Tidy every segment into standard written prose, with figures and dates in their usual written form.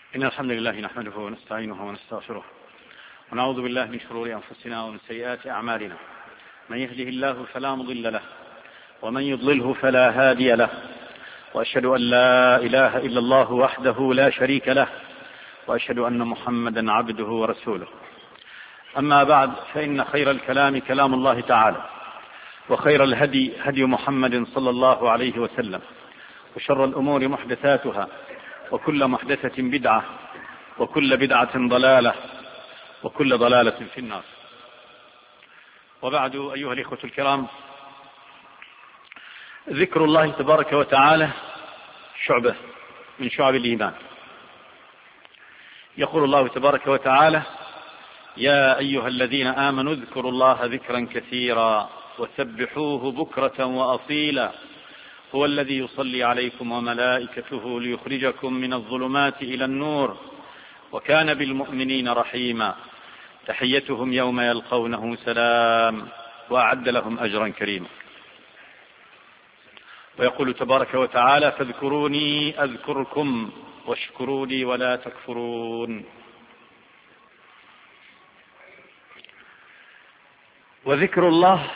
إن الحمد لله نحمده ونستعينه ونستغفره ونعوذ بالله من شرور أنفسنا ومن سيئات أعمالنا. من يهده الله فلا مضل له ومن يضلله فلا هادي له، وأشهد أن لا إله إلا الله وحده لا شريك له، وأشهد أن محمدا عبده ورسوله. أما بعد، فإن خير الكلام كلام الله تعالى، وخير الهدي هدي محمد صلى الله عليه وسلم، وشر الأمور محدثاتها، وكل محدثة بدعة، وكل بدعة ضلالة، وكل ضلالة في النار. وبعد، أيها الإخوة الكرام، ذكر الله تبارك وتعالى شعبة من شعب الإيمان. يقول الله تبارك وتعالى: يا أيها الذين آمنوا اذكروا الله ذكرا كثيرا وسبحوه بكرة وأصيلا هو الذي يصلي عليكم وملائكته ليخرجكم من الظلمات إلى النور وكان بالمؤمنين رحيما تحيتهم يوم يلقونه سلام وأعد لهم أجرا كريما. ويقول تبارك وتعالى: فاذكروني أذكركم واشكروا لي ولا تكفرون. وذكر الله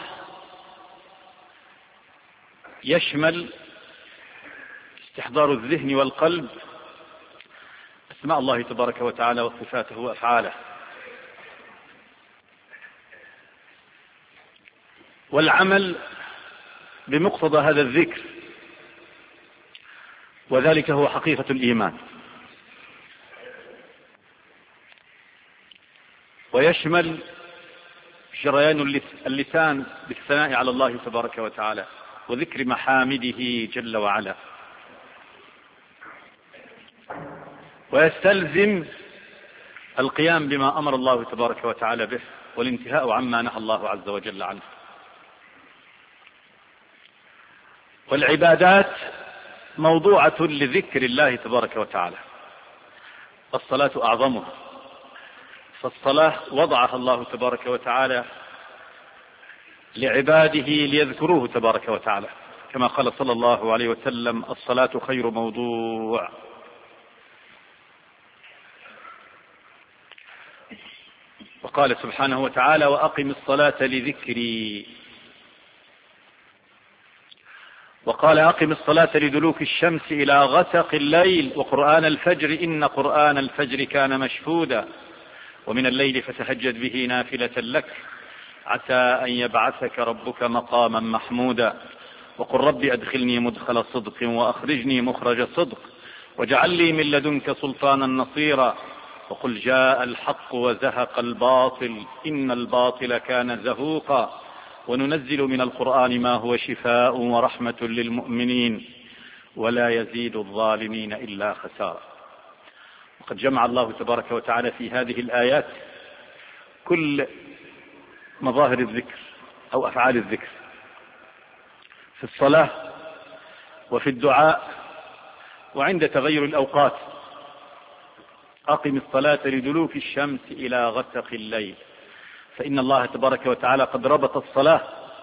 يشمل استحضار الذهن والقلب أسماء الله تبارك وتعالى وصفاته وأفعاله، والعمل بمقتضى هذا الذكر، وذلك هو حقيقة الإيمان. ويشمل جريان اللسان بالثناء على الله تبارك وتعالى وذكر محامده جل وعلا، ويستلزم القيام بما أمر الله تبارك وتعالى به والانتهاء عما نهى الله عز وجل عنه. والعبادات موضوعة لذكر الله تبارك وتعالى، والصلاة أعظمها، فالصلاة وضعها الله تبارك وتعالى لعباده ليذكروه تبارك وتعالى، كما قال صلى الله عليه وسلم: الصلاة خير موضوع. وقال سبحانه وتعالى: وأقم الصلاة لذكري. وقال: أقم الصلاة لدلوك الشمس إلى غسق الليل وقرآن الفجر إن قرآن الفجر كان مشهودا ومن الليل فتهجد به نافلة لك عسى أن يبعثك ربك مقاما محمودا وقل رب أدخلني مدخل صدق وأخرجني مخرج صدق واجعل لي من لدنك سلطانا نصيرا وقل جاء الحق وزهق الباطل إن الباطل كان زهوقا وننزل من القرآن ما هو شفاء ورحمة للمؤمنين ولا يزيد الظالمين إلا خسارا. وقد جمع الله تبارك وتعالى في هذه الآيات كل مظاهر الذكر أو أفعال الذكر في الصلاة وفي الدعاء وعند تغير الأوقات. أقم الصلاة لدلوك الشمس إلى غسق الليل، فإن الله تبارك وتعالى قد ربط الصلاة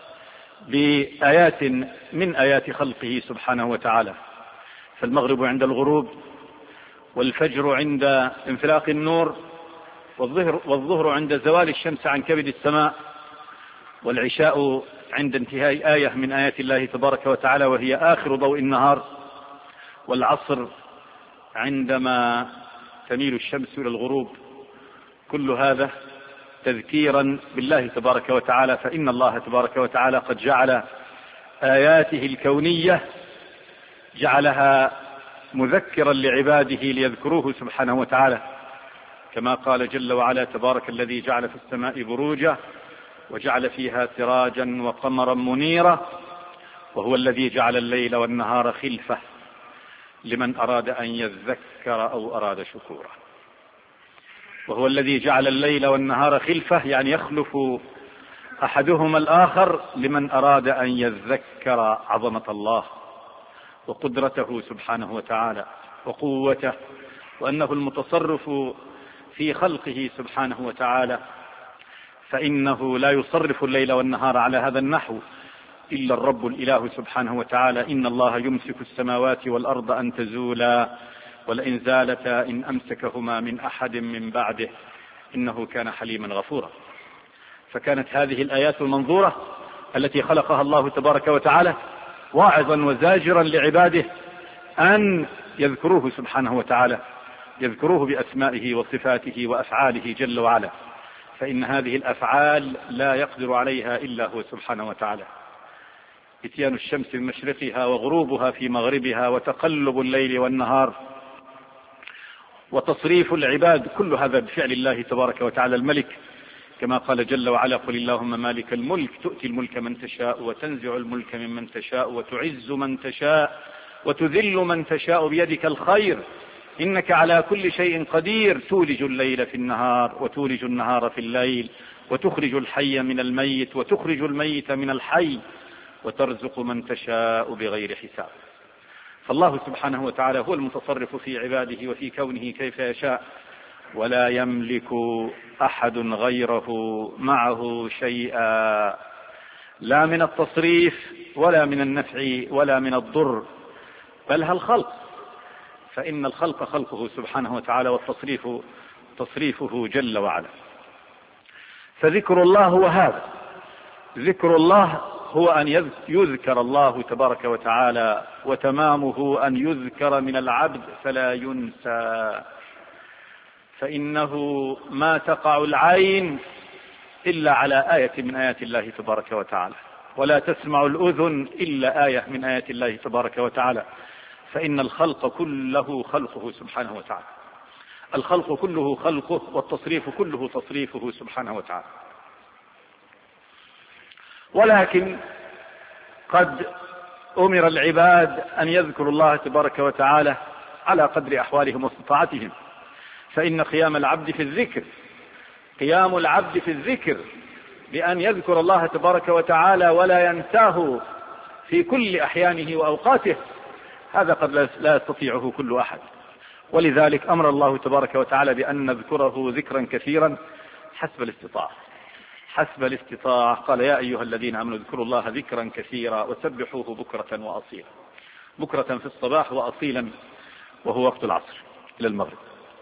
بآيات من آيات خلقه سبحانه وتعالى، فالمغرب عند الغروب، والفجر عند انفلاق النور، والظهر عند زوال الشمس عن كبد السماء، والعشاء عند انتهاء آية من آيات الله تبارك وتعالى وهي آخر ضوء النهار، والعصر عندما تميل الشمس إلى الغروب. كل هذا تذكيرا بالله تبارك وتعالى، فإن الله تبارك وتعالى قد جعل آياته الكونية جعلها مذكرا لعباده ليذكروه سبحانه وتعالى، كما قال جل وعلا: تبارك الذي جعل في السماء بروجا وجعل فيها سراجا وقمرا منيرا وهو الذي جعل الليل والنهار خلفة لمن أراد أن يذكر أو أراد شكورا. وهو الذي جعل الليل والنهار خلفة يعني يخلف أحدهما الآخر لمن أراد أن يذكر عظمة الله وقدرته سبحانه وتعالى وقوته، وأنه المتصرف في خلقه سبحانه وتعالى، فإنه لا يصرف الليل والنهار على هذا النحو إلا الرب الإله سبحانه وتعالى: إن الله يمسك السماوات والأرض أن تزولا ولئن زالتا إن أمسكهما من أحد من بعده إنه كان حليما غفورا. فكانت هذه الآيات المنظورة التي خلقها الله تبارك وتعالى واعظا وزاجرا لعباده أن يذكروه سبحانه وتعالى، يذكروه بأسمائه وصفاته وأفعاله جل وعلا، فإن هذه الأفعال لا يقدر عليها إلا هو سبحانه وتعالى. اتيان الشمس في مشرقها وغروبها في مغربها وتقلب الليل والنهار وتصريف العباد، كل هذا بفعل الله تبارك وتعالى الملك، كما قال جل وعلا: قل اللهم مالك الملك تؤتي الملك من تشاء وتنزع الملك ممن تشاء وتعز من تشاء وتذل من تشاء بيدك الخير إنك على كل شيء قدير تولج الليل في النهار وتولج النهار في الليل وتخرج الحي من الميت وتخرج الميت من الحي وترزق من تشاء بغير حساب. فالله سبحانه وتعالى هو المتصرف في عباده وفي كونه كيف يشاء، ولا يملك أحد غيره معه شيئا، لا من التصريف ولا من النفع ولا من الضر، بل الخلق، فإن الخلق خلقه سبحانه وتعالى والتصريف تصريفه جل وعلا. فذكر الله هو هذا، ذكر الله هو أن يذكر الله تبارك وتعالى، وتمامه أن يذكر من العبد فلا ينسى، فإنه ما تقع العين إلا على آية من آيات الله تبارك وتعالى، ولا تسمع الأذن إلا آية من آيات الله تبارك وتعالى، فإن الخلق كله خلقه سبحانه وتعالى، الخلق كله خلقه والتصريف كله تصريفه سبحانه وتعالى. ولكن قد أمر العباد أن يذكروا الله تبارك وتعالى على قدر أحوالهم واستطاعتهم، فإن قيام العبد في الذكر، قيام العبد في الذكر بأن يذكر الله تبارك وتعالى ولا ينساه في كل أحيانه وأوقاته، هذا قد لا يستطيعه كل أحد. ولذلك أمر الله تبارك وتعالى بأن نذكره ذكرا كثيرا حسب الاستطاعة، حسب الاستطاعة. قال: يا أيها الذين آمنوا اذكروا الله ذكرا كثيرا وسبحوه بكرة وأصيلا، بكرة في الصباح وأصيلا وهو وقت العصر إلى المغرب.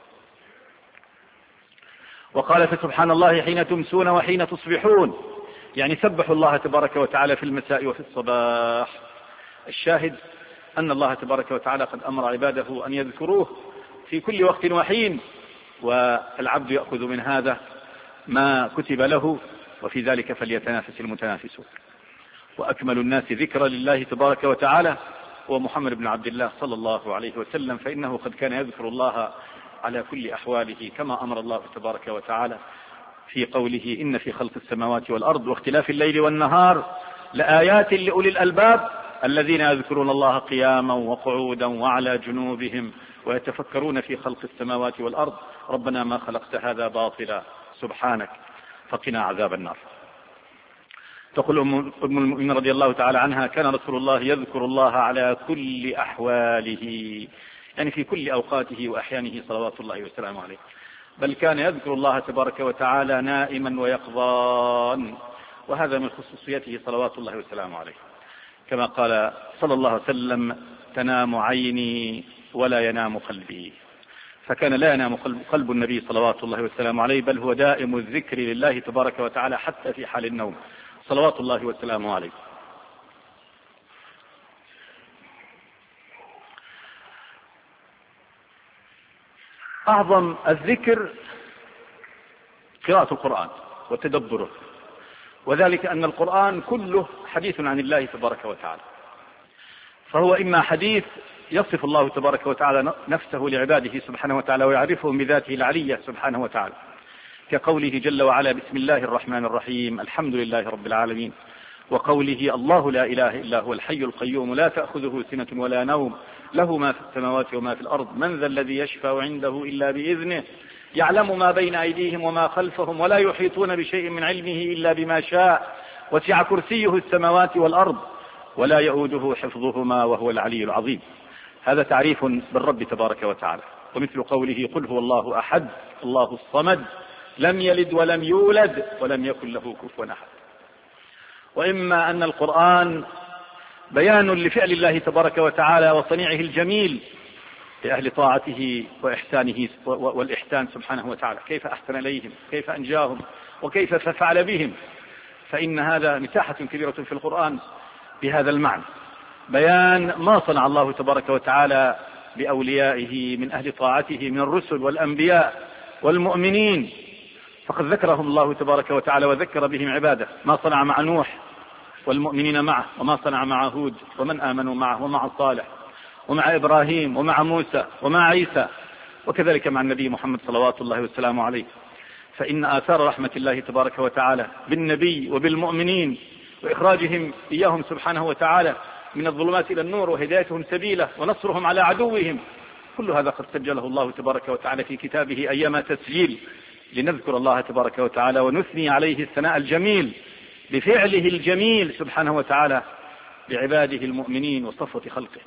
وقال: فسبحان الله حين تمسون وحين تصبحون، يعني سبحوا الله تبارك وتعالى في المساء وفي الصباح. الشاهد أن الله تبارك وتعالى قد أمر عباده أن يذكروه في كل وقت وحين، والعبد يأخذ من هذا ما كتب له، وفي ذلك فليتنافس المتنافسون. وأكمل الناس ذكرا لله تبارك وتعالى هو محمد بن عبد الله صلى الله عليه وسلم، فإنه قد كان يذكر الله على كل أحواله، كما أمر الله تبارك وتعالى في قوله: إن في خلق السماوات والأرض واختلاف الليل والنهار لآيات لأولي الألباب الذين يذكرون الله قياما وقعودا وعلى جنوبهم ويتفكرون في خلق السماوات والأرض ربنا ما خلقت هذا باطلا سبحانك فقنا عذاب النار. تقول أم المؤمنين رضي الله تعالى عنها: كان رسول الله يذكر الله على كل أحواله، يعني في كل أوقاته وأحيانه صلوات الله وسلامه عليه، بل كان يذكر الله تبارك وتعالى نائما ويقظان، وهذا من خصوصيته صلوات الله وسلامه عليه، كما قال صلى الله عليه وسلم: تنام عيني ولا ينام قلبي. فكان لا ينام قلب النبي صلوات الله وسلامه عليه، بل هو دائم الذكر لله تبارك وتعالى حتى في حال النوم صلوات الله وسلامه عليه. أعظم الذكر قراءة القرآن وتدبره، وذلك أن القرآن كله حديث عن الله تبارك وتعالى، فهو إما حديث يصف الله تبارك وتعالى نفسه لعباده سبحانه وتعالى ويعرفهم بذاته العلية سبحانه وتعالى، كقوله جل وعلا: بسم الله الرحمن الرحيم الحمد لله رب العالمين، وقوله: الله لا إله إلا هو الحي القيوم لا تأخذه سنة ولا نوم له ما في السماوات وما في الأرض من ذا الذي يشفع عنده إلا بإذنه يعلم ما بين أيديهم وما خلفهم ولا يحيطون بشيء من علمه إلا بما شاء وسع كرسيه السماوات والأرض ولا يؤوده حفظهما وهو العلي العظيم. هذا تعريف بالرب تبارك وتعالى. ومثل قوله: قل هو الله أحد الله الصمد لم يلد ولم يولد ولم يكن له كفوا أحد. وإما أن القرآن بيان لفعل الله تبارك وتعالى وصنيعه الجميل لأهل طاعته وإحسانه والإحسان سبحانه وتعالى، كيف أحسن إليهم، كيف أنجاهم، وكيف فعل بهم. فإن هذا مساحة كبيرة في القرآن بهذا المعنى، بيان ما صنع الله تبارك وتعالى بأوليائه من أهل طاعته من الرسل والأنبياء والمؤمنين. فقد ذكرهم الله تبارك وتعالى وذكر بهم عباده، ما صنع مع نوح والمؤمنين معه، وما صنع مع هود ومن آمنوا معه، ومع صالح، ومع إبراهيم، ومع موسى، ومع عيسى، وكذلك مع النبي محمد صلوات الله والسلام عليه. فإن آثار رحمة الله تبارك وتعالى بالنبي وبالمؤمنين وإخراجهم إياهم سبحانه وتعالى من الظلمات إلى النور وهدايتهم سبيله ونصرهم على عدوهم، كل هذا قد سجله الله تبارك وتعالى في كتابه أيما تسجيل، لنذكر الله تبارك وتعالى ونثني عليه الثناء الجميل بفعله الجميل سبحانه وتعالى بعباده المؤمنين وصفوة خلقه،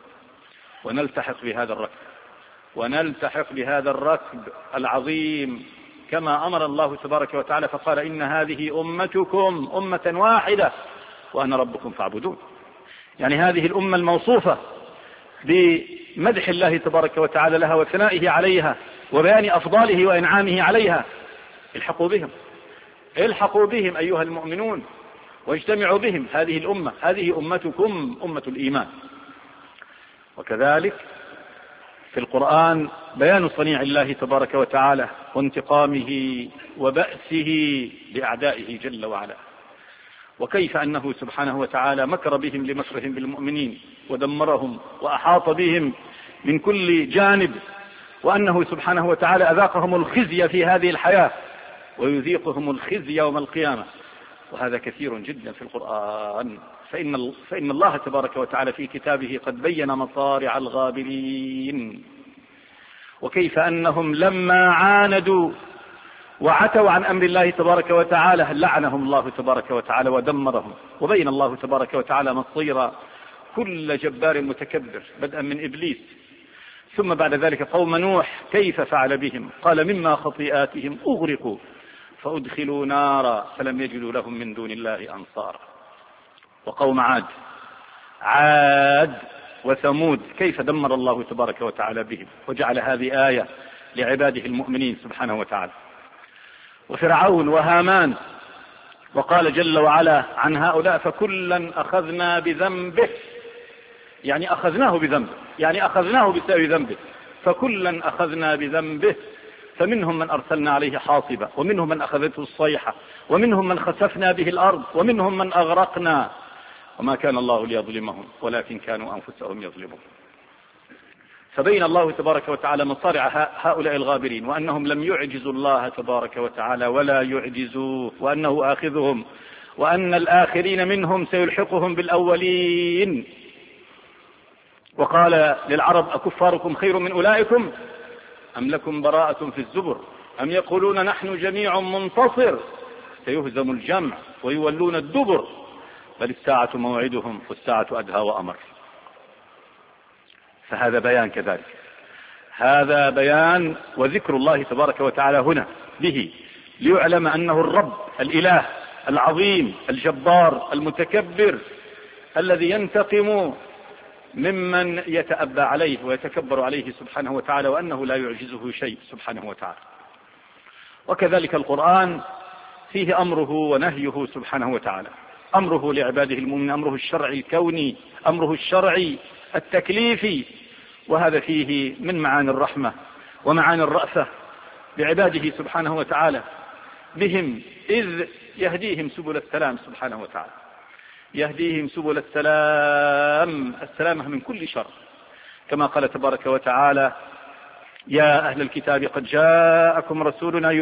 ونلتحق بهذا الركب العظيم كما أمر الله تبارك وتعالى فقال: إن هذه أمتكم أمة واحدة وأنا ربكم فاعبدون. يعني هذه الأمة الموصوفة بمدح الله تبارك وتعالى لها وثنائه عليها وبيان أفضاله وإنعامه عليها، الحقوا بهم أيها المؤمنون واجتمعوا بهم. هذه الأمة، هذه أمتكم أمة الإيمان. وكذلك في القرآن بيان صنيع الله تبارك وتعالى وانتقامه وبأسه لأعدائه جل وعلا، وكيف أنه سبحانه وتعالى مكر بهم لمكرهم بالمؤمنين ودمرهم وأحاط بهم من كل جانب، وأنه سبحانه وتعالى أذاقهم الخزي في هذه الحياة ويذيقهم الخزي يوم القيامة. وهذا كثير جدا في القرآن. فإن الله تبارك وتعالى في كتابه قد بين مصارع الغابرين، وكيف أنهم لما عاندوا وعتوا عن أمر الله تبارك وتعالى لعنهم الله تبارك وتعالى ودمرهم. وبين الله تبارك وتعالى مصير كل جبار متكبر بدءا من إبليس، ثم بعد ذلك قوم نوح كيف فعل بهم، قال: مما خطيئاتهم أغرقوا فأدخلوا نارا فلم يجدوا لهم من دون الله أنصارا. وقوم عاد وثمود كيف دمر الله تبارك وتعالى بهم، وجعل هذه آية لعباده المؤمنين سبحانه وتعالى. وفرعون وهامان، وقال جل وعلا عن هؤلاء: فكلا أخذنا بذنبه، يعني أخذناه بذنبه، يعني أخذناه بسبب ذنبه، فكلا أخذنا بذنبه، فمنهم من أرسلنا عليه حاصبا، ومنهم من أخذته الصيحة، ومنهم من خسفنا به الأرض، ومنهم من أغرقنا، وما كان الله ليظلمهم ولكن كانوا أنفسهم يظلمون. فبين الله تبارك وتعالى مصارع هؤلاء الغابرين، وأنهم لم يعجزوا الله تبارك وتعالى ولا يعجزوه، وأنه آخذهم، وأن الآخرين منهم سيلحقهم بالأولين. وقال للعرب: أكفاركم خير من أولئكم أم لكم براءة في الزبر أم يقولون نحن جميع منتصر سيهزم الجمع ويولون الدبر بل الساعة موعدهم والساعة أدهى وأمر. فهذا بيان كذلك، هذا بيان وذكر الله تبارك وتعالى هنا به ليعلم أنه الرب الإله العظيم الجبار المتكبر الذي ينتقم ممن يتأبى عليه ويتكبر عليه سبحانه وتعالى، وأنه لا يعجزه شيء سبحانه وتعالى. وكذلك القرآن فيه أمره ونهيه سبحانه وتعالى، أمره لعباده المؤمنين، أمره الشرعي الكوني، أمره الشرعي التكليفي، وهذا فيه من معاني الرحمة ومعاني الرأفة بعباده سبحانه وتعالى بهم، إذ يهديهم سبل السلام سبحانه وتعالى، يهديهم سبل السلام، السلامة من كل شر، كما قال تبارك وتعالى: يا أهل الكتاب قد جاءكم رسولنا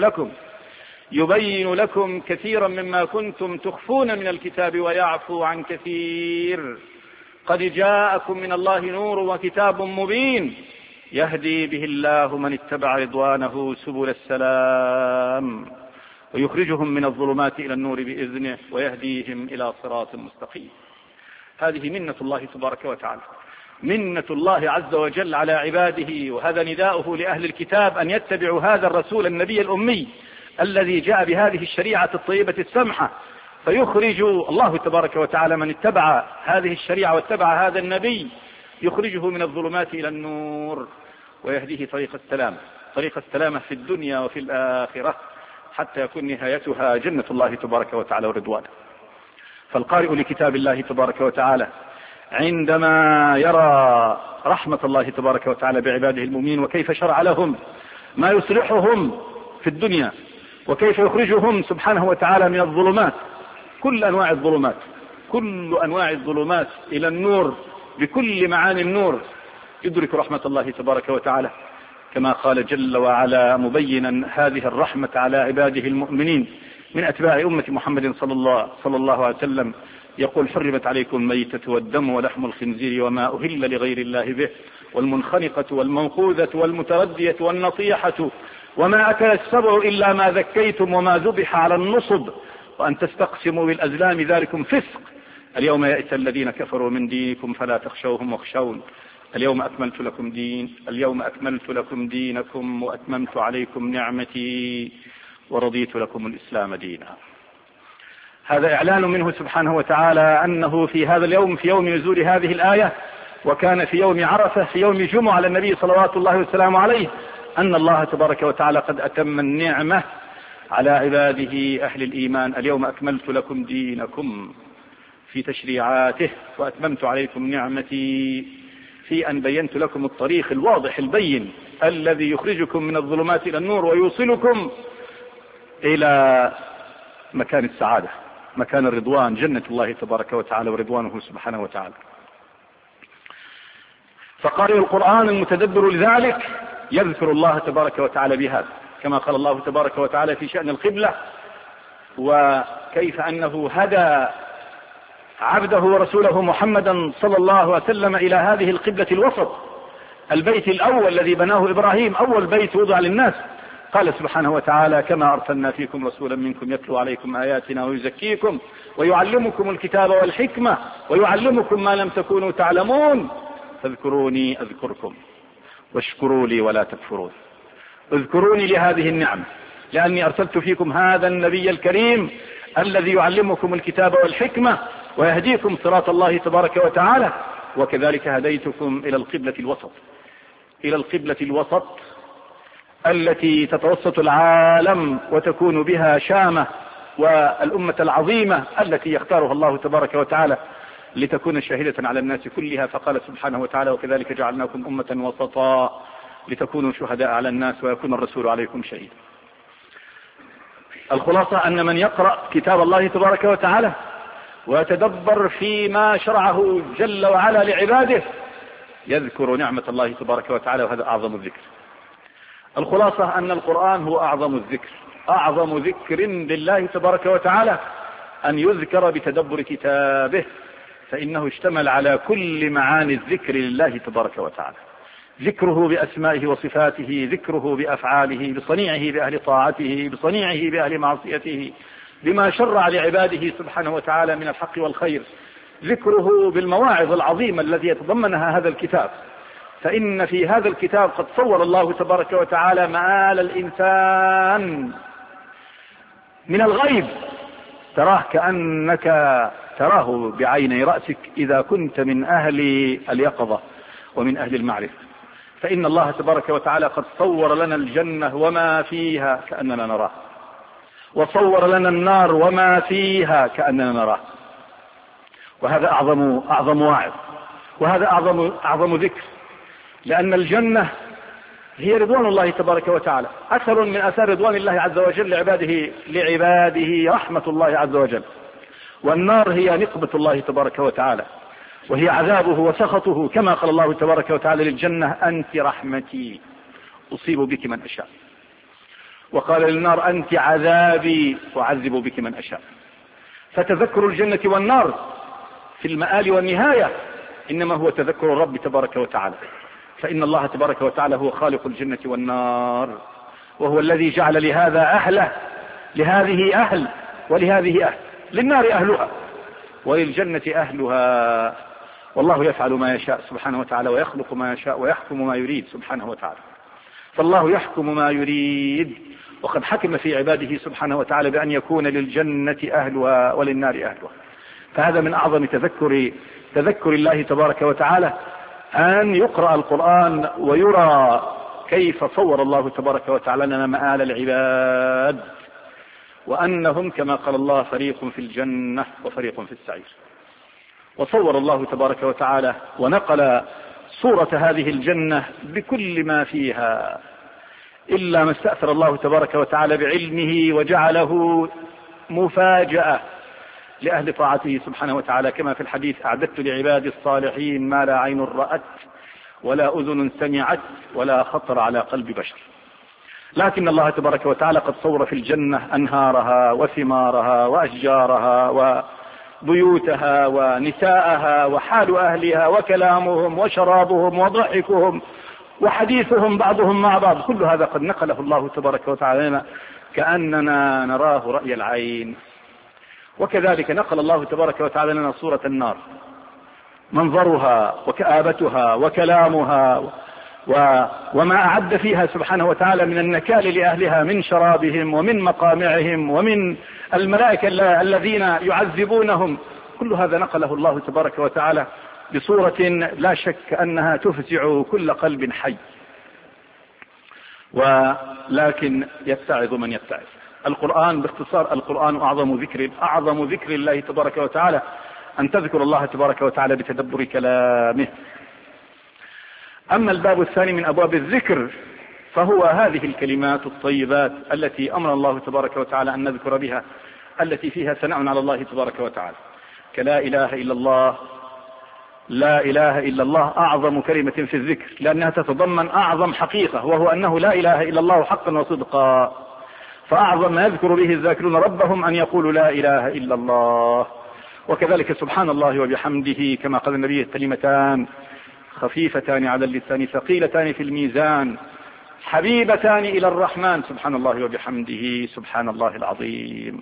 يبين لكم كثيرا مما كنتم تخفون من الكتاب ويعفو عن كثير، قد جاءكم من الله نور وكتاب مبين يهدي به الله من اتبع رضوانه سبل السلام ويخرجهم من الظلمات إلى النور بإذنه ويهديهم إلى صراط مستقيم. هذه منة الله تبارك وتعالى، منة الله عز وجل على عباده، وهذا نداؤه لأهل الكتاب أن يتبعوا هذا الرسول النبي الأمي الذي جاء بهذه الشريعة الطيبة السمحة، فيخرج الله تبارك وتعالى من اتبع هذه الشريعة واتبع هذا النبي، يخرجه من الظلمات إلى النور ويهديه طريق السلامة في الدنيا وفي الآخرة، حتى يكون نهايتها جنة الله تبارك وتعالى ورضوانه. فالقارئ لكتاب الله تبارك وتعالى عندما يرى رحمة الله تبارك وتعالى بعباده المؤمنين، وكيف شرع لهم ما يصلحهم في الدنيا، وكيف يخرجهم سبحانه وتعالى من الظلمات، كل أنواع الظلمات إلى النور بكل معاني النور، يدرك رحمة الله تبارك وتعالى، كما قال جل وعلا مبينا هذه الرحمة على عباده المؤمنين من أتباع أمة محمد صلى الله عليه وسلم، يقول: حرمت عليكم الميتة والدم ولحم الخنزير وما أهل لغير الله به والمنخنقة والموقوذة والمتردية والنطيحة وما أكل السبع إلا ما ذكيتم وما ذبح على النصب وأن تستقسموا بالأزلام ذلكم فسق. اليوم يئس الذين كفروا من دينكم فلا تخشوهم واخشون اليوم أكملت لكم دينكم وأتممت عليكم نعمتي ورضيت لكم الإسلام دينا. هذا إعلان منه سبحانه وتعالى أنه في هذا اليوم، في يوم نزول هذه الآية، وكان في يوم عرفة، في يوم جمعة على النبي صلوات الله والسلام عليه، أن الله تبارك وتعالى قد أتم النعمة على عباده أهل الإيمان. اليوم أكملت لكم دينكم في تشريعاته وأتممت عليكم نعمتي في أن بينت لكم الطريق الواضح البين الذي يخرجكم من الظلمات إلى النور ويوصلكم إلى مكان السعادة، مكان الرضوان، جنة الله تبارك وتعالى ورضوانه سبحانه وتعالى. فقارئ القرآن المتدبر لذلك يذكر الله تبارك وتعالى بهذا، كما قال الله تبارك وتعالى في شأن القبلة، وكيف أنه هدى عبده ورسوله محمدا صلى الله عليه وسلم إلى هذه القبلة الوسط، البيت الأول الذي بناه إبراهيم، أول بيت وضع للناس. قال سبحانه وتعالى: كما أرسلنا فيكم رسولا منكم يتلو عليكم آياتنا ويزكيكم ويعلمكم الكتاب والحكمة ويعلمكم ما لم تكونوا تعلمون فاذكروني أذكركم واشكروا لي ولا تكفرون. اذكروني لهذه النعمة، لأني أرسلت فيكم هذا النبي الكريم الذي يعلمكم الكتاب والحكمة ويهديكم صراط الله تبارك وتعالى، وكذلك هديتكم إلى القبلة الوسط التي تتوسط العالم وتكون بها شامة، والأمة العظيمة التي يختارها الله تبارك وتعالى لتكون شاهدة على الناس كلها. فقال سبحانه وتعالى: وكذلك جعلناكم أمة وسطا لتكونوا شهداء على الناس ويكون الرسول عليكم شهيدا. الخلاصة أن من يقرأ كتاب الله تبارك وتعالى ويتدبر فيما شرعه جل وعلا لعباده يذكر نعمة الله تبارك وتعالى، وهذا أعظم الذكر. الخلاصة أن القرآن هو أعظم ذكر لله تبارك وتعالى، أن يذكر بتدبر كتابه، فإنه اشتمل على كل معاني الذكر لله تبارك وتعالى: ذكره بأسمائه وصفاته، ذكره بأفعاله، بصنيعه بأهل طاعته، بصنيعه بأهل معصيته، بما شرع لعباده سبحانه وتعالى من الحق والخير، ذكره بالمواعظ العظيمة التي يتضمنها هذا الكتاب. فإن في هذا الكتاب قد صور الله تبارك وتعالى مآل الإنسان من الغيب، تراه كأنك تراه بعيني رأسك إذا كنت من أهل اليقظة ومن أهل المعرفة. فإن الله تبارك وتعالى قد صور لنا الجنة وما فيها كأننا نراه، وصور لنا النار وما فيها كأننا نراه. وهذا أعظم واعظ، وهذا أعظم ذكر، لأن الجنة هي رضوان الله تبارك وتعالى، أثر من أثار رضوان الله عز وجل لعباده رحمة الله عز وجل. والنار هي نقمة الله تبارك وتعالى، وهي عذابه وسخطه، كما قال الله تبارك وتعالى للجنة: أنت رحمتي أصيب بك من أشاء. وقال للنار: أنت عذابي أعذب بك من أشاء. فتذكر الجنة والنار في المآل والنهاية إنما هو تذكر الرب تبارك وتعالى، فإن الله تبارك وتعالى هو خالق الجنة والنار، وهو الذي جعل لهذا أهله، لهذه أهل ولهذه أهل، للنار أهلها وللجنة أهلها. والله يفعل ما يشاء سبحانه وتعالى، ويخلق ما يشاء ويحكم ما يريد سبحانه وتعالى. فالله يحكم ما يريد، وقد حكم في عباده سبحانه وتعالى بأن يكون للجنة أهلها وللنار أهلها. فهذا من أعظم تذكر الله تبارك وتعالى أن يقرأ القرآن ويرى كيف صور الله تبارك وتعالى لنا مآل العباد، وأنهم كما قال الله فريق في الجنة وفريق في السعير. وصور الله تبارك وتعالى ونقل صورة هذه الجنة بكل ما فيها، إلا ما استأثر الله تبارك وتعالى بعلمه وجعله مفاجأة لأهل طاعته سبحانه وتعالى، كما في الحديث: أعددت لعبادي الصالحين ما لا عين رأت ولا أذن سمعت ولا خطر على قلب بشر. لكن الله تبارك وتعالى قد صور في الجنة أنهارها وثمارها وأشجارها وبيوتها ونساءها وحال أهلها وكلامهم وشرابهم وضحكهم وحديثهم بعضهم مع بعض. كل هذا قد نقله الله تبارك وتعالى لنا كأننا نراه رأي العين. وكذلك نقل الله تبارك وتعالى لنا صورة النار، منظرها وكآبتها وكلامها وما أعد فيها سبحانه وتعالى من النكال لأهلها من شرابهم ومن مقامعهم ومن الملائكة الذين يعذبونهم. كل هذا نقله الله تبارك وتعالى بصورة لا شك أنها تفزع كل قلب حي، ولكن يتعظ من يتعظ. القرآن باختصار، القرآن أعظم ذكر الله تبارك وتعالى أن تذكر الله تبارك وتعالى بتدبر كلامه. أما الباب الثاني من أبواب الذكر فهو هذه الكلمات الطيبات التي أمر الله تبارك وتعالى أن نذكر بها، التي فيها ثناء على الله تبارك وتعالى، كلا إله إلا الله. لا إله إلا الله أعظم كلمة في الذكر، لأنها تتضمن أعظم حقيقة، وهو أنه لا إله إلا الله حقا وصدقا. فأعظم ما يذكر به الذاكرون ربهم أن يقولوا لا إله إلا الله. وكذلك سبحان الله وبحمده، كما قال النبي: كلمتان خفيفتان على اللسان ثقيلتان في الميزان حبيبتان إلى الرحمن، سبحان الله وبحمده سبحان الله العظيم.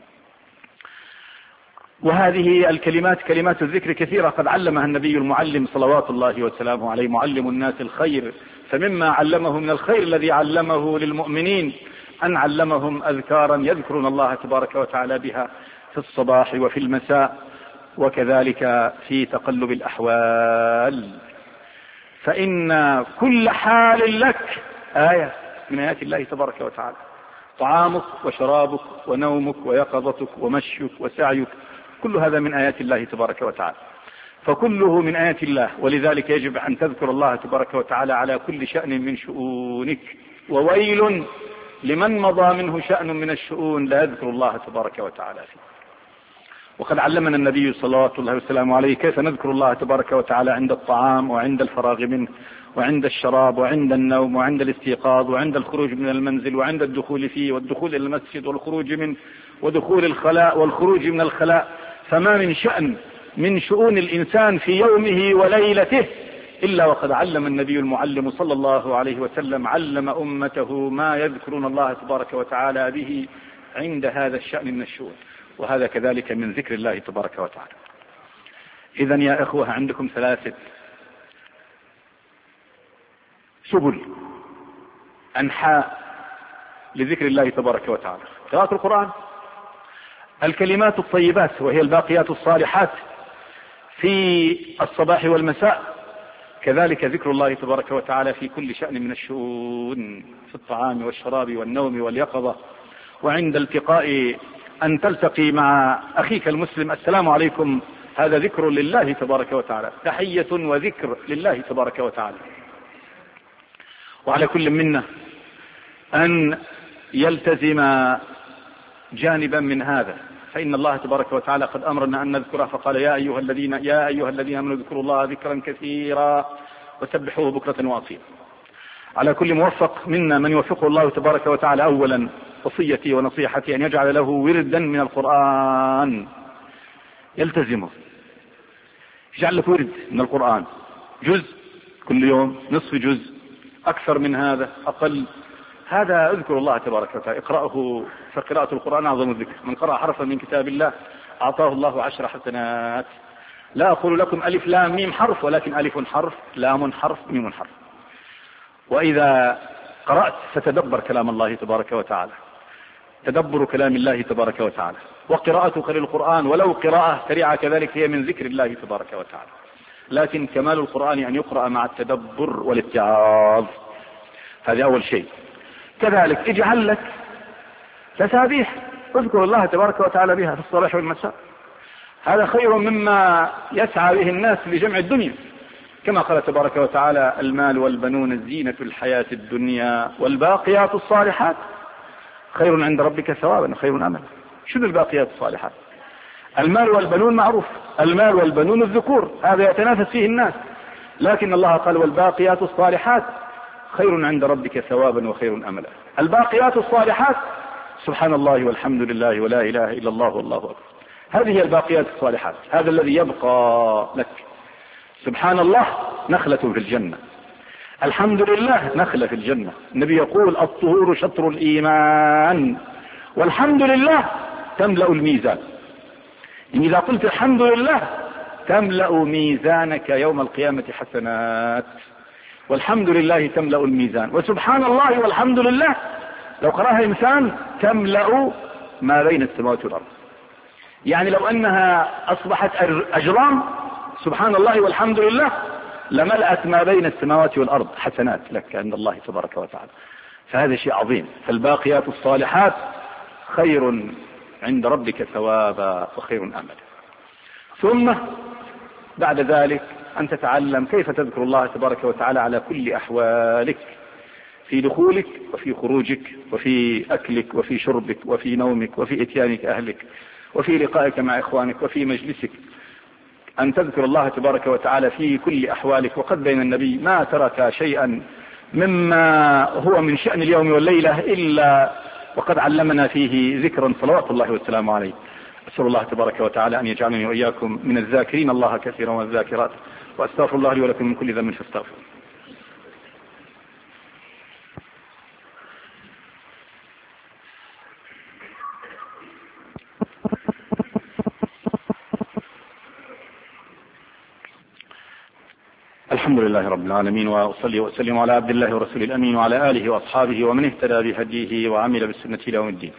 وهذه الكلمات كلمات الذكر كثيرة قد علمها النبي المعلم صلوات الله وسلامه عليه، معلم الناس الخير. فمما علمه من الخير الذي علمه للمؤمنين أن علمهم أذكارا يذكرون الله تبارك وتعالى بها في الصباح وفي المساء، وكذلك في تقلب الأحوال. فإن كل حال لك آية من آيات الله تبارك وتعالى، طعامك وشرابك ونومك ويقظتك ومشيك وسعيك، كل هذا من آيات الله تبارك وتعالى، فكله من آيات الله. ولذلك يجب أن تذكر الله تبارك وتعالى على كل شأن من شؤونك، وويل لمن مضى منه شأن من الشؤون لا يذكر الله تبارك وتعالى فيه. وقد علمنا النبي صلى الله عليه وسلم عليه كيف نذكر الله تبارك وتعالى عند الطعام وعند الفراغ منه وعند الشراب وعند النوم وعند الاستيقاظ وعند الخروج من المنزل وعند الدخول فيه والدخول إلى المسجد والخروج منه ودخول الخلاء والخروج من الخلاء. فما من شأن من شؤون الإنسان في يومه وليلته إلا وقد علم النبي المعلم صلى الله عليه وسلم، علم أمته ما يذكرون الله تبارك وتعالى به عند هذا الشأن من الشؤون، وهذا كذلك من ذكر الله تبارك وتعالى. إذن يا إخوة عندكم 3 سبل أنحاء لذكر الله تبارك وتعالى: قراءة القرآن، الكلمات الطيبات وهي الباقيات الصالحات في الصباح والمساء، كذلك ذكر الله تبارك وتعالى في كل شأن من الشؤون، في الطعام والشراب والنوم واليقظة، وعند التقاء أن تلتقي مع أخيك المسلم السلام عليكم، هذا ذكر لله تبارك وتعالى، تحية وذكر لله تبارك وتعالى. وعلى كل منا أن يلتزم جانبا من هذا، فإن الله تبارك وتعالى قد أمرنا أن نذكره، فقال: يا أيها الذين آمنوا اذكروا الله ذكرا كثيرا وسبحوه بكرة وأصيلا. على كل موفق منا من يوفقه الله تبارك وتعالى، أولا وصيتي ونصيحتي أن يجعل له وردا من القرآن يلتزمه، يجعل له ورد من القرآن، جزء كل يوم، نصف جزء، أكثر من هذا، أقل. هذا اذكر الله تبارك وتعالى، اقرأه، فقراءة القرآن أعظم الذكر. من قرأ حرفا من كتاب الله أعطاه الله 10 حسنات. لا أقول لكم ألف لام ميم حرف، ولكن ألف حرف، لام حرف، ميم حرف. وإذا قرأت فتدبر كلام الله تبارك وتعالى، تدبر كلام الله تبارك وتعالى، وقراءتك للقرآن ولو قراءة سريعة كذلك هي من ذكر الله تبارك وتعالى. لكن كمال القرآن أن يقرأ مع التدبر والاتعاظ. هذا أول شيء. كذلك اجعل لك تسابيح اذكر الله تبارك وتعالى بها في الصباح والمساء، هذا خير مما يسعى به الناس لجمع الدنيا، كما قال تبارك وتعالى: المال والبنون زينة الحياة الدنيا والباقيات الصالحات خير عند ربك ثوابا خير أملا. شنو الباقيات الصالحات؟ المال والبنون معروف، المال والبنون الذكور، هذا يتنافس فيه الناس، لكن الله قال: والباقيات الصالحات خير عند ربك ثوابا وخير أملا. الباقيات الصالحات سبحان الله والحمد لله ولا إله إلا الله والله أكبر، هذه هي الباقيات الصالحات، هذا الذي يبقى لك. سبحان الله نخلة في الجنة، الحمد لله نخلة في الجنة. النبي يقول: الطهور شطر الإيمان والحمد لله تملأ الميزان. يعني إذا قلت الحمد لله تملأ ميزانك يوم القيامة حسنات، والحمد لله تملأ الميزان، وسبحان الله والحمد لله لو قرأها إنسان تملأ ما بين السماوات والأرض. يعني لو أنها أصبحت أجرام سبحان الله والحمد لله لملأت ما بين السماوات والأرض حسنات لك عند الله تبارك وتعالى. فهذا شيء عظيم. فالباقيات الصالحات خير عند ربك ثوابا وخير أملا. ثم بعد ذلك أن تتعلم كيف تذكر الله تبارك وتعالى على كل أحوالك، في دخولك وفي خروجك وفي أكلك وفي شربك وفي نومك وفي إتيانك أهلك وفي لقائك مع إخوانك وفي مجلسك، أن تذكر الله تبارك وتعالى في كل أحوالك. وقد بين النبي ما ترك شيئا مما هو من شأن اليوم والليلة إلا وقد علمنا فيه ذكرا صلوات الله والسلام عليه. أسأل الله تبارك وتعالى أن يجعلني وإياكم من الذاكرين الله كثيرا والذاكرات، وأستغفر الله لي ولكم من كل ذنب فاستغفروا. الحمد لله رب العالمين، وأصلي وأسلم على عبد الله ورسول الأمين وعلى آله وأصحابه ومن اهتدى بهديه وعمل بالسنة إلى يوم الدين.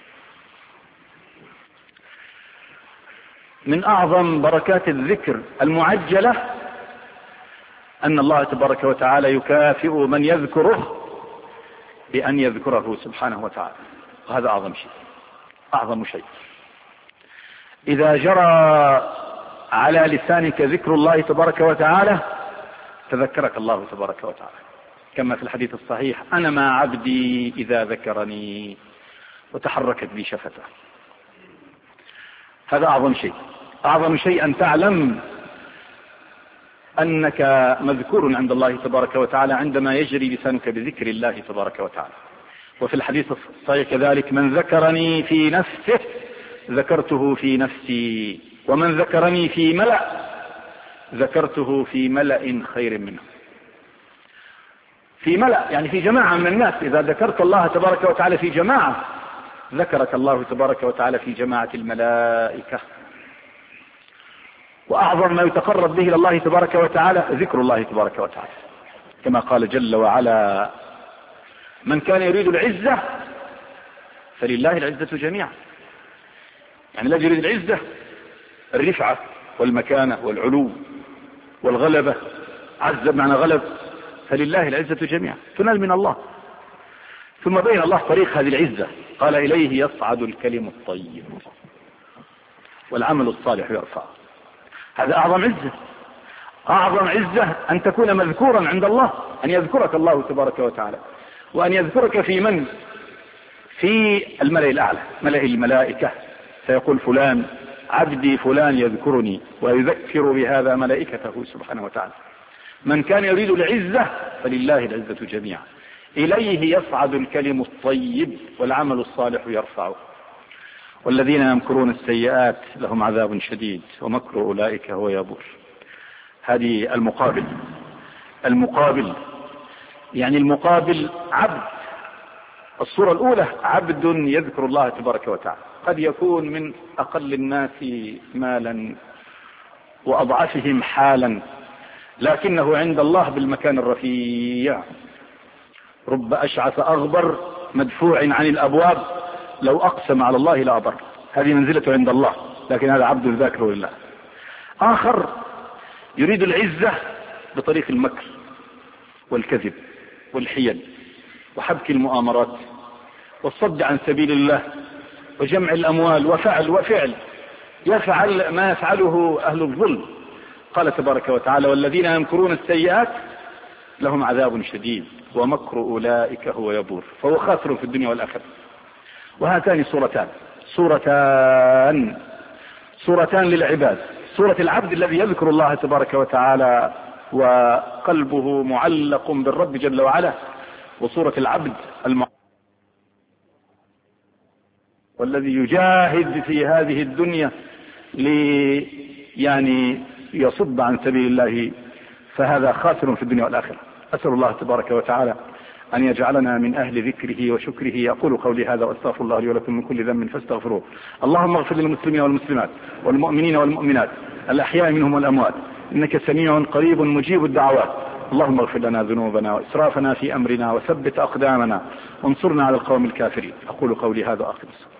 من أعظم بركات الذكر المعجلة أن الله تبارك وتعالى يكافئ من يذكره بأن يذكره سبحانه وتعالى، وهذا أعظم شيء، أعظم شيء. إذا جرى على لسانك ذكر الله تبارك وتعالى تذكرك الله تبارك وتعالى، كما في الحديث الصحيح: أنا مع عبدي إذا ذكرني، وتحركت بي شفته. هذا أعظم شيء. أعظم شيء أن تعلم أنك مذكور عند الله تبارك وتعالى عندما يجري لسانك بذكر الله تبارك وتعالى. وفي الحديث الصحيح كذلك: من ذكرني في نفسه ذكرته في نفسي، ومن ذكرني في ملأ ذكرته في ملأ خير منه. في ملأ يعني في جماعة من الناس، إذا ذكرت الله تبارك وتعالى في جماعة ذكرك الله تبارك وتعالى في جماعة الملائكة. وأعظم ما يتقرب به إلى الله تبارك وتعالى ذكر الله تبارك وتعالى، كما قال جل وعلا: من كان يريد العزة فلله العزة جميعا. يعني الذي يريد العزة، الرفعة والمكانة والعلو والغلبة، عز بمعنى غلب، فلله العزة جميعا، تنال من الله. ثم بين الله طريق هذه العزة، قال: إليه يصعد الكلم الطيب والعمل الصالح يرفع. هذا أعظم عزة. أعظم عزة أن تكون مذكورا عند الله، أن يذكرك الله تبارك وتعالى، وأن يذكرك في من؟ في الملأ الأعلى، ملأ الملائكة، فيقول: فلان عبدي فلان يذكرني، ويذكر بهذا ملائكته سبحانه وتعالى. من كان يريد العزة فلله العزة جميعا، إليه يصعد الكلم الطيب والعمل الصالح يرفعه، والذين يمكرون السيئات لهم عذاب شديد ومكر أولئك هو يبور. هذه المقابل يعني المقابل عبد. الصورة الأولى عبد يذكر الله تبارك وتعالى، قد يكون من أقل الناس مالا وأضعفهم حالا، لكنه عند الله بالمكان الرفيع. رب أشعث أغبر مدفوع عن الأبواب لو أقسم على الله لأبر. هذه منزلته عند الله، لكن هذا عبد ذاكر لله. آخر يريد العزة بطريق المكر والكذب والحيل وحبك المؤامرات والصد عن سبيل الله وجمع الأموال وفعل يفعل ما يفعله أهل الظلم. قال تبارك وتعالى: والذين يمكرون السيئات لهم عذاب شديد ومكر أولئك هو يبور. فهو خاسر في الدنيا والآخرة. وهاتان صورتان للعباد: صورة العبد الذي يذكر الله تبارك وتعالى وقلبه معلق بالرب جل وعلا، وصورة العبد والذي يجاهد في هذه الدنيا يصد عن سبيل الله، فهذا خاسر في الدنيا والآخرة. أسأل الله تبارك وتعالى أن يجعلنا من أهل ذكره وشكره. أقول قولي هذا وأستغفر الله لي ولكم من كل ذنب فاستغفروه. اللهم اغفر للمسلمين والمسلمات والمؤمنين والمؤمنات الأحياء منهم والأموات، إنك سميع قريب مجيب الدعوات. اللهم اغفر لنا ذنوبنا وإسرافنا في أمرنا وثبت أقدامنا وانصرنا على القوم الكافرين. أقول قولي هذا وأخلص.